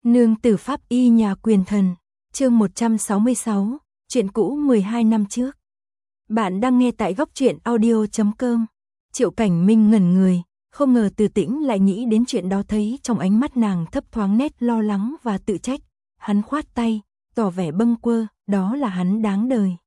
Nương tử pháp y nhà quyền thần, chương 166, chuyện cũ 12 năm trước. Bạn đang nghe tại góc truyện audio.com. Triệu Cảnh Minh ngẩn người, không ngờ Từ Tĩnh lại nghĩ đến chuyện đó, thấy trong ánh mắt nàng thấp thoáng nét lo lắng và tự trách. Hắn khoát tay, tỏ vẻ bâng quơ, đó là hắn đáng đời.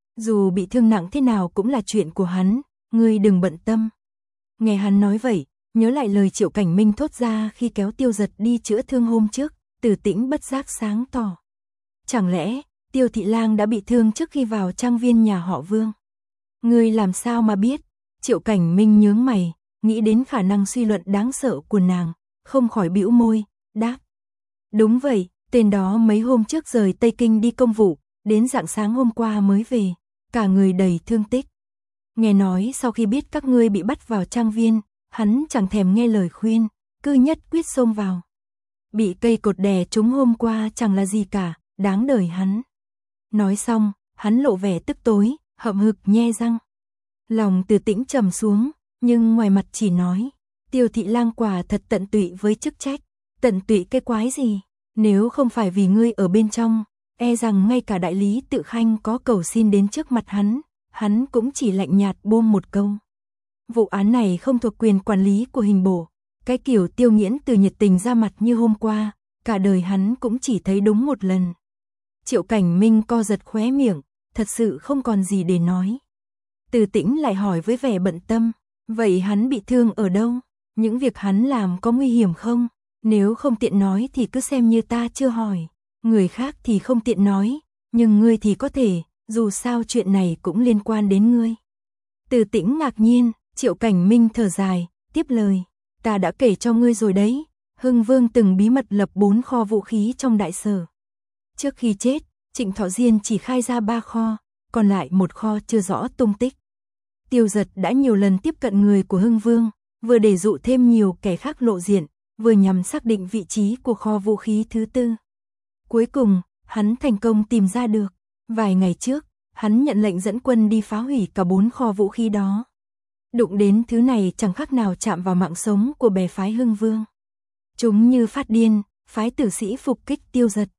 Dù bị thương nặng thế nào cũng là chuyện của hắn, ngươi đừng bận tâm. Nghe hắn nói vậy, nhớ lại lời Triệu Cảnh Minh thốt ra khi kéo Tiêu Giật đi chữa thương hôm trước, Từ Tĩnh bất giác sáng tỏ. Chẳng lẽ, Tiêu Thị Lang đã bị thương trước khi vào trang viên nhà họ Vương? Ngươi làm sao mà biết? Triệu Cảnh Minh nhướng mày, nghĩ đến khả năng suy luận đáng sợ của nàng, không khỏi bĩu môi, đáp. Đúng vậy, tên đó mấy hôm trước rời Tây Kinh đi công vụ, đến rạng sáng hôm qua mới về, cả người đầy thương tích. Nghe nói sau khi biết các ngươi bị bắt vào trang viên, hắn chẳng thèm nghe lời khuyên, cứ nhất quyết xông vào. Bị cây cột đè trúng hôm qua chẳng là gì cả, đáng đời hắn. Nói xong, hắn lộ vẻ tức tối, hậm hực nhe răng. Lòng Từ Tĩnh trầm xuống, nhưng ngoài mặt chỉ nói, Tiêu Thị Lang quả thật tận tụy với chức trách. Tận tụy cái quái gì? Nếu không phải vì ngươi ở bên trong, e rằng ngay cả đại lý Tự Khanh có cầu xin đến trước mặt hắn cũng chỉ lạnh nhạt buông một câu. Vụ án này không thuộc quyền quản lý của hình bộ. Cái kiểu Tiêu Nghiễn từ nhiệt tình ra mặt như hôm qua, cả đời hắn cũng chỉ thấy đúng một lần. Triệu Cảnh Minh co giật khóe miệng, thật sự không còn gì để nói. Từ Tĩnh lại hỏi với vẻ bận tâm, vậy hắn bị thương ở đâu? Những việc hắn làm có nguy hiểm không? Nếu không tiện nói thì cứ xem như ta chưa hỏi. Người khác thì không tiện nói, nhưng ngươi thì có thể, dù sao chuyện này cũng liên quan đến ngươi. Từ Tĩnh ngạc nhiên, Triệu Cảnh Minh thở dài, tiếp lời. Ta đã kể cho ngươi rồi đấy, Hưng Vương từng bí mật lập 4 kho vũ khí trong đại sở. Trước khi chết, Trịnh Thọ Diên chỉ khai ra 3 kho, còn lại một kho chưa rõ tung tích. Tiêu Giật đã nhiều lần tiếp cận người của Hưng Vương, vừa để dụ thêm nhiều kẻ khác lộ diện, vừa nhằm xác định vị trí của kho vũ khí thứ 4. Cuối cùng, hắn thành công tìm ra được. Vài ngày trước, hắn nhận lệnh dẫn quân đi phá hủy cả 4 kho vũ khí đó. Đụng đến thứ này chẳng khác nào chạm vào mạng sống của bè phái Hưng Vương. Chúng như phát điên, phái tử sĩ phục kích Tiêu Giật.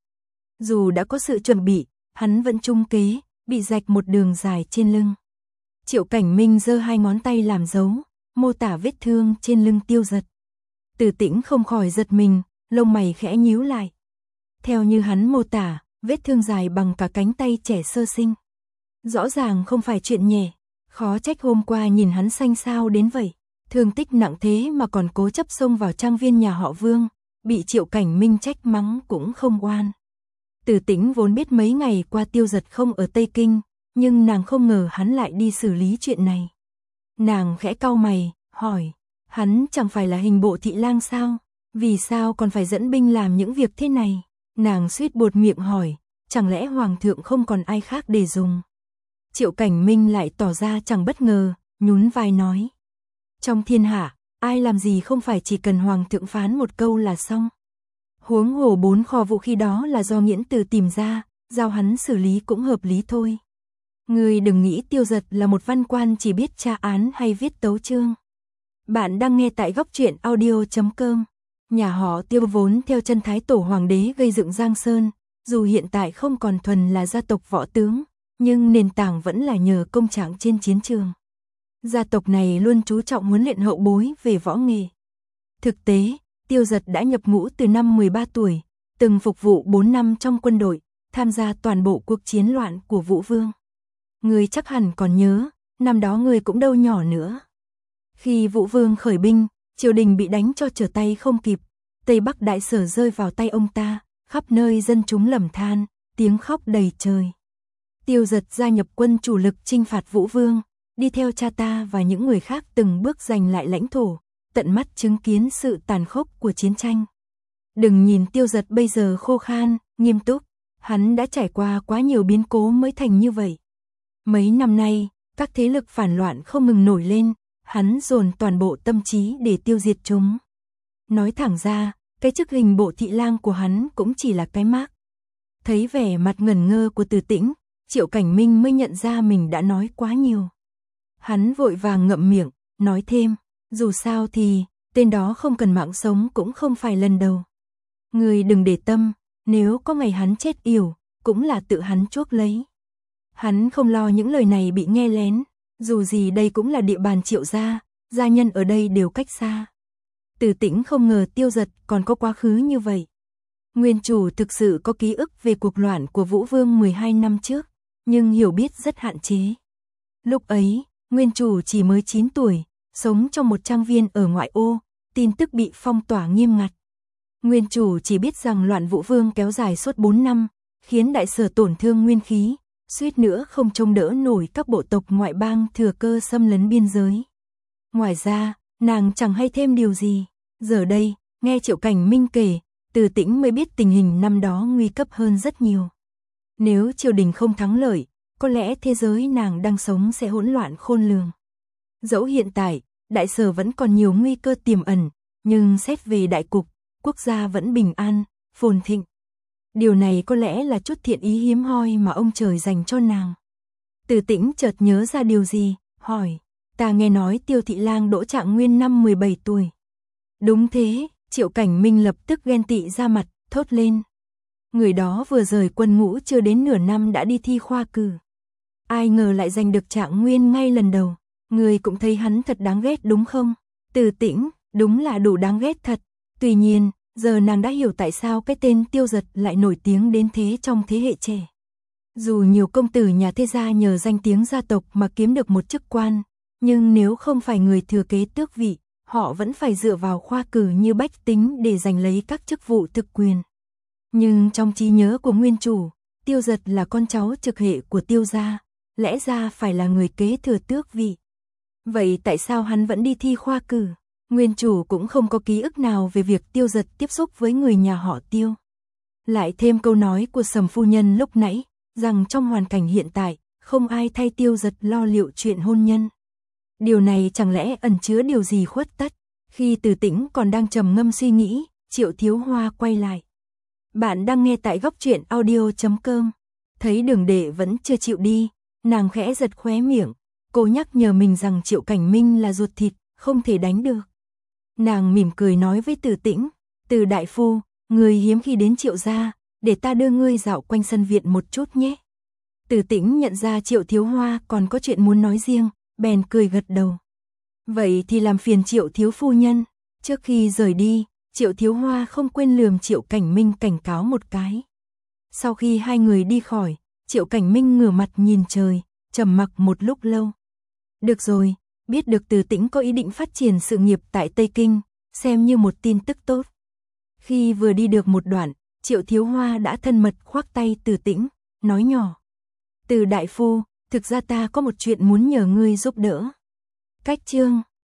Dù đã có sự chuẩn bị, hắn vẫn trung kế, bị rạch một đường dài trên lưng. Triệu Cảnh Minh giơ 2 ngón tay làm dấu, mô tả vết thương trên lưng Tiêu Giật. Từ Tĩnh không khỏi giật mình, lông mày khẽ nhíu lại. Theo như hắn mô tả, vết thương dài bằng cả cánh tay trẻ sơ sinh. Rõ ràng không phải chuyện nhẹ, khó trách hôm qua nhìn hắn xanh xao đến vậy. Thương tích nặng thế mà còn cố chấp xông vào trang viên nhà họ Vương, bị Triệu Cảnh Minh trách mắng cũng không oan. Từ Tĩnh vốn biết mấy ngày qua Tiêu Giật không ở Tây Kinh, nhưng nàng không ngờ hắn lại đi xử lý chuyện này. Nàng khẽ cau mày, hỏi, hắn chẳng phải là hình bộ thị lang sao? Vì sao còn phải dẫn binh làm những việc thế này? Nàng suýt buột miệng hỏi, chẳng lẽ hoàng thượng không còn ai khác để dùng? Triệu Cảnh Minh lại tỏ ra chẳng bất ngờ, nhún vai nói. Trong thiên hạ, ai làm gì không phải chỉ cần hoàng thượng phán một câu là xong. Huống hồ 4 kho vũ khí đó là do Nghiễn Từ tìm ra, giao hắn xử lý cũng hợp lý thôi. Ngươi đừng nghĩ Tiêu Giật là một văn quan chỉ biết tra án hay viết tấu chương. Bạn đang nghe tại góc truyện audio.com. Nhà họ Tiêu vốn theo chân Thái Tổ Hoàng đế gây dựng Giang Sơn, dù hiện tại không còn thuần là gia tộc võ tướng, nhưng nền tảng vẫn là nhờ công trạng trên chiến trường. Gia tộc này luôn chú trọng huấn luyện hậu bối về võ nghệ. Thực tế, Tiêu Giật đã nhập ngũ từ năm 13 tuổi, từng phục vụ 4 năm trong quân đội, tham gia toàn bộ cuộc chiến loạn của Vũ Vương. Ngươi chắc hẳn còn nhớ, năm đó ngươi cũng đâu nhỏ nữa. Khi Vũ Vương khởi binh, triều đình bị đánh cho trở tay không kịp, Tây Bắc đại sở rơi vào tay ông ta, khắp nơi dân chúng lầm than, tiếng khóc đầy trời. Tiêu Giật gia nhập quân chủ lực chinh phạt Vũ Vương, đi theo cha ta và những người khác từng bước giành lại lãnh thổ, tận mắt chứng kiến sự tàn khốc của chiến tranh. Đừng nhìn Tiêu Giật bây giờ khô khan, nghiêm túc, hắn đã trải qua quá nhiều biến cố mới thành như vậy. Mấy năm nay, các thế lực phản loạn không ngừng nổi lên, hắn dồn toàn bộ tâm trí để tiêu diệt chúng. Nói thẳng ra, cái chức hình bộ thị lang của hắn cũng chỉ là cái mác. Thấy vẻ mặt ngẩn ngơ của Từ Tĩnh, Triệu Cảnh Minh mới nhận ra mình đã nói quá nhiều. Hắn vội vàng ngậm miệng, nói thêm, dù sao thì, tên đó không cần mạng sống cũng không phải lần đầu. Ngươi đừng để tâm, nếu có ngày hắn chết yểu, cũng là tự hắn chuốc lấy. Hắn không lo những lời này bị nghe lén, dù gì đây cũng là địa bàn Triệu gia, gia nhân ở đây đều cách xa. Từ Tĩnh không ngờ Tiêu Dật còn có quá khứ như vậy. Nguyên chủ thực sự có ký ức về cuộc loạn của Vũ Vương 12 năm trước, nhưng hiểu biết rất hạn chế. Lúc ấy, nguyên chủ chỉ mới 9 tuổi, sống trong một trang viên ở ngoại ô, tin tức bị phong tỏa nghiêm ngặt. Nguyên chủ chỉ biết rằng loạn Vũ Vương kéo dài suốt 4 năm, khiến đại sở tổn thương nguyên khí, suýt nữa không trông đỡ nổi các bộ tộc ngoại bang thừa cơ xâm lấn biên giới. Ngoài ra, nàng chẳng hay thêm điều gì. Giờ đây, nghe Triệu Cảnh Minh kể, Từ Tĩnh mới biết tình hình năm đó nguy cấp hơn rất nhiều. Nếu triều đình không thắng lợi, có lẽ thế giới nàng đang sống sẽ hỗn loạn khôn lường. Dẫu hiện tại, đại sở vẫn còn nhiều nguy cơ tiềm ẩn, nhưng xét về đại cục, quốc gia vẫn bình an, phồn thịnh. Điều này có lẽ là chút thiện ý hiếm hoi mà ông trời dành cho nàng. Từ Tĩnh chợt nhớ ra điều gì, hỏi, ta nghe nói Tiêu Thị Lang đỗ Trạng Nguyên năm 17 tuổi. Đúng thế, Triệu Cảnh Minh lập tức ghen tị ra mặt, thốt lên. Người đó vừa rời quân ngũ chưa đến nửa năm đã đi thi khoa cử. Ai ngờ lại giành được Trạng Nguyên ngay lần đầu. Người cũng thấy hắn thật đáng ghét đúng không? Từ Tĩnh, đúng là đủ đáng ghét thật. Tuy nhiên, giờ nàng đã hiểu tại sao cái tên Tiêu Dật lại nổi tiếng đến thế trong thế hệ trẻ. Dù nhiều công tử nhà thế gia nhờ danh tiếng gia tộc mà kiếm được một chức quan, nhưng nếu không phải người thừa kế tước vị, họ vẫn phải dựa vào khoa cử như bách tính để giành lấy các chức vụ thực quyền. Nhưng trong trí nhớ của nguyên chủ, Tiêu Dật là con cháu trực hệ của Tiêu gia, lẽ ra phải là người kế thừa tước vị. Vậy tại sao hắn vẫn đi thi khoa cử? Nguyên chủ cũng không có ký ức nào về việc Tiêu Dật tiếp xúc với người nhà họ Tiêu. Lại thêm câu nói của Sầm phu nhân lúc nãy, rằng trong hoàn cảnh hiện tại, không ai thay Tiêu Dật lo liệu chuyện hôn nhân. Điều này chẳng lẽ ẩn chứa điều gì khuất tất? Khi Từ Tĩnh còn đang trầm ngâm suy nghĩ, Triệu Thiếu Hoa quay lại. Bạn đang nghe tại góc truyện audio.com. Thấy Đường Đệ vẫn chưa chịu đi, nàng khẽ giật khóe miệng. Cô nhắc nhở mình rằng Triệu Cảnh Minh là ruột thịt, không thể đánh được. Nàng mỉm cười nói với Từ Tĩnh, Từ đại phu, người hiếm khi đến Triệu gia, để ta đưa ngươi dạo quanh sân viện một chút nhé. Từ Tĩnh nhận ra Triệu Thiếu Hoa còn có chuyện muốn nói riêng, bèn cười gật đầu. Vậy thì làm phiền Triệu thiếu phu nhân. Trước khi rời đi, Triệu Thiếu Hoa không quên lườm Triệu Cảnh Minh cảnh cáo một cái. Sau khi hai người đi khỏi, Triệu Cảnh Minh ngửa mặt nhìn trời, trầm mặc một lúc lâu. Được rồi, biết được Từ Tĩnh có ý định phát triển sự nghiệp tại Tây Kinh, xem như một tin tức tốt. Khi vừa đi được một đoạn, Triệu Thiếu Hoa đã thân mật khoác tay Từ Tĩnh, nói nhỏ. Từ đại phu, thực ra ta có một chuyện muốn nhờ ngươi giúp đỡ. Cách chương